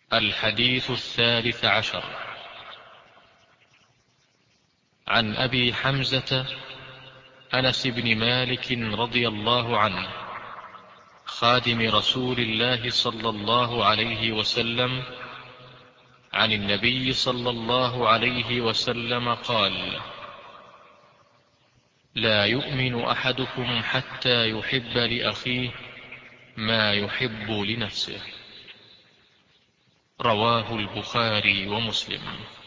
الحديث 13 عن أبي حمزة أنس بن مالك رضي الله عنه خادم رسول الله صلى الله عليه وسلم عن النبي صلى الله عليه وسلم قال: لا يؤمن أحدكم حتى يحب لأخيه ما يحب لنفسه. رواه البخاري ومسلم.